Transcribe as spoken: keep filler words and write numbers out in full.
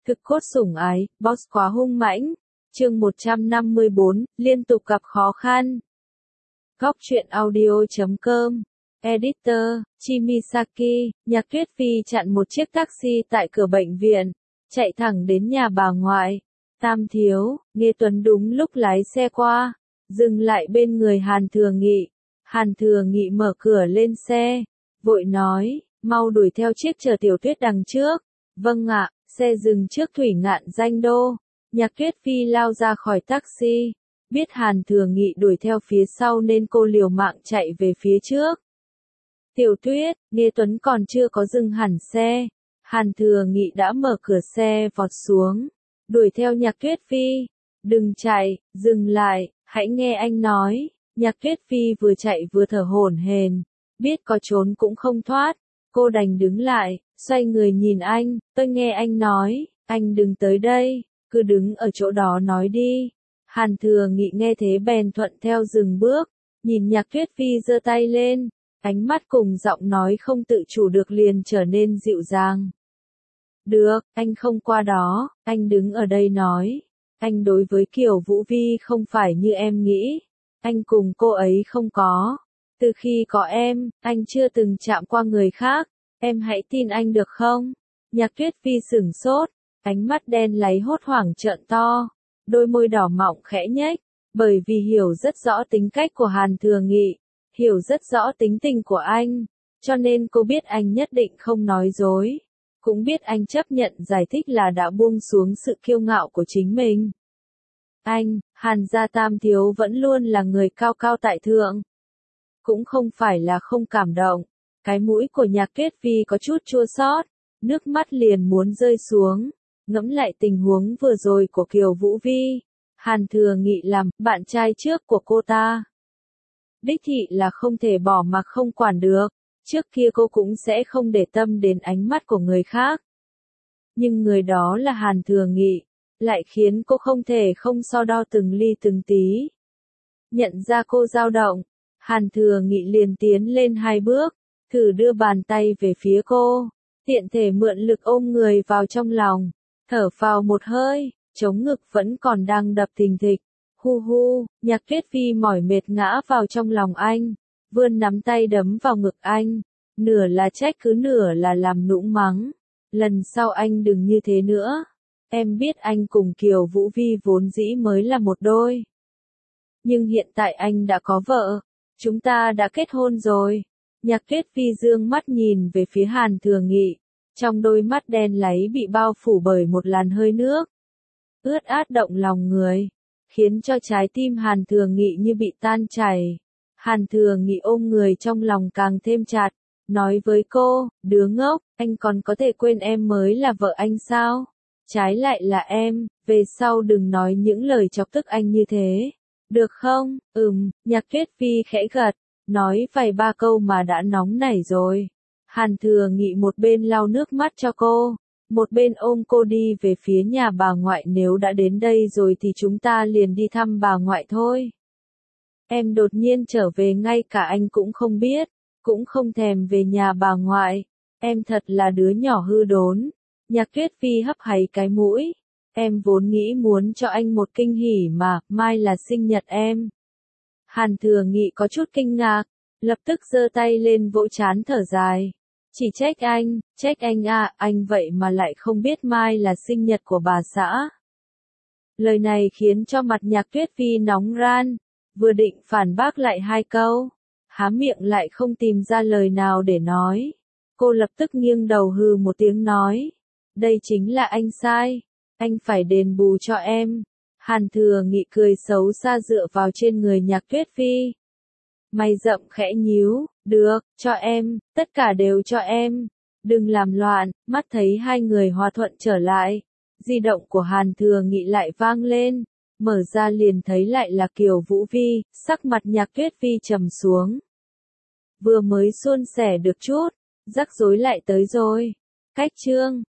Thực cốt sủng ái, boss quá hung mãnh. Chương một trăm năm mươi bốn, liên tục gặp khó khăn. Góc truyện audio chấm com. Editor, Chimisaki, Nhạc Tuyết Phi chặn một chiếc taxi tại cửa bệnh viện, chạy thẳng đến nhà bà ngoại. Tam thiếu, Nghê Tuấn đúng lúc lái xe qua, dừng lại bên người Hàn Thừa Nghị. Hàn Thừa Nghị mở cửa lên xe, vội nói, mau đuổi theo chiếc chở Tiểu Tuyết đằng trước. Vâng ạ, xe dừng trước Thủy Ngạn Danh Đô. Nhạc Tuyết Phi lao ra khỏi taxi, biết Hàn Thừa Nghị đuổi theo phía sau nên cô liều mạng chạy về phía trước. Tiểu Tuyết, Nghê Tuấn còn chưa có dừng hẳn xe, Hàn Thừa Nghị đã mở cửa xe vọt xuống, đuổi theo Nhạc Tuyết Phi. Đừng chạy, dừng lại, hãy nghe anh nói. Nhạc Tuyết Phi vừa chạy vừa thở hổn hển, biết có trốn cũng không thoát, cô đành đứng lại, xoay người nhìn anh, tôi nghe anh nói, anh đừng tới đây, cứ đứng ở chỗ đó nói đi. Hàn Thừa Nghị nghe thế bèn thuận theo dừng bước, nhìn Nhạc Tuyết Phi giơ tay lên, ánh mắt cùng giọng nói không tự chủ được liền trở nên dịu dàng. Được, anh không qua đó, anh đứng ở đây nói, anh đối với Kiều Vũ Vi không phải như em nghĩ, anh cùng cô ấy không có. Từ khi có em, anh chưa từng chạm qua người khác, em hãy tin anh được không? Nhạc Tuyết Phi sửng sốt, ánh mắt đen láy hốt hoảng trợn to, đôi môi đỏ mọng khẽ nhếch, bởi vì hiểu rất rõ tính cách của Hàn Thừa Nghị, hiểu rất rõ tính tình của anh, cho nên cô biết anh nhất định không nói dối, cũng biết anh chấp nhận giải thích là đã buông xuống sự kiêu ngạo của chính mình. Anh, Hàn gia tam thiếu vẫn luôn là người cao cao tại thượng. Cũng không phải là không cảm động, cái mũi của Nhạc Tuyết Phi có chút chua xót, nước mắt liền muốn rơi xuống, ngẫm lại tình huống vừa rồi của Kiều Vũ Vi. Hàn Thừa Nghị làm bạn trai trước của cô ta. Đích thị là không thể bỏ mặc không quản được, trước kia cô cũng sẽ không để tâm đến ánh mắt của người khác. Nhưng người đó là Hàn Thừa Nghị, lại khiến cô không thể không so đo từng ly từng tí. Nhận ra cô dao động, Hàn Thừa Nghị liền tiến lên hai bước, thử đưa bàn tay về phía cô, tiện thể mượn lực ôm người vào trong lòng, thở phào một hơi, chống ngực vẫn còn đang đập thình thịch. Hu hu, Nhạc Tuyết Phi mỏi mệt ngã vào trong lòng anh, vươn nắm tay đấm vào ngực anh, nửa là trách cứ nửa là làm nũng mắng. Lần sau anh đừng như thế nữa. Em biết anh cùng Kiều Vũ Vi vốn dĩ mới là một đôi. Nhưng hiện tại anh đã có vợ. Chúng ta đã kết hôn rồi. Nhạc Tuyết Phi dương mắt nhìn về phía Hàn Thừa Nghị. Trong đôi mắt đen láy bị bao phủ bởi một làn hơi nước. Ướt át động lòng người. Khiến cho trái tim Hàn Thừa Nghị như bị tan chảy. Hàn Thừa Nghị ôm người trong lòng càng thêm chặt. Nói với cô, đứa ngốc, anh còn có thể quên em mới là vợ anh sao? Trái lại là em, về sau đừng nói những lời chọc tức anh như thế. Được không? Ừm, Nhạc Tuyết Phi khẽ gật, nói vài ba câu mà đã nóng nảy rồi. Hàn Thừa Nghị một bên lau nước mắt cho cô, một bên ôm cô đi về phía nhà bà ngoại. Nếu đã đến đây rồi thì chúng ta liền đi thăm bà ngoại thôi. Em đột nhiên trở về ngay cả anh cũng không biết, cũng không thèm về nhà bà ngoại. Em thật là đứa nhỏ hư đốn. Nhạc Tuyết Phi hấp háy cái mũi. Em vốn nghĩ muốn cho anh một kinh hỉ mà, mai là sinh nhật em. Hàn Thừa Nghị có chút kinh ngạc, lập tức giơ tay lên vỗ trán thở dài. Chỉ trách anh, trách anh à, anh vậy mà lại không biết mai là sinh nhật của bà xã. Lời này khiến cho mặt Nhạc Tuyết Phi nóng ran, vừa định phản bác lại hai câu, há miệng lại không tìm ra lời nào để nói. Cô lập tức nghiêng đầu hừ một tiếng nói. Đây chính là anh sai. Anh phải đền bù cho em. Hàn Thừa Nghị cười xấu xa dựa vào trên người Nhạc Tuyết Phi. Mày rậm khẽ nhíu. Được, cho em, tất cả đều cho em. Đừng làm loạn. Mắt thấy hai người hòa thuận trở lại. Di động của Hàn Thừa Nghị lại vang lên. Mở ra liền thấy lại là Kiều Vũ Vi. Sắc mặt Nhạc Tuyết Phi trầm xuống. Vừa mới suôn sẻ được chút, rắc rối lại tới rồi. Cách chương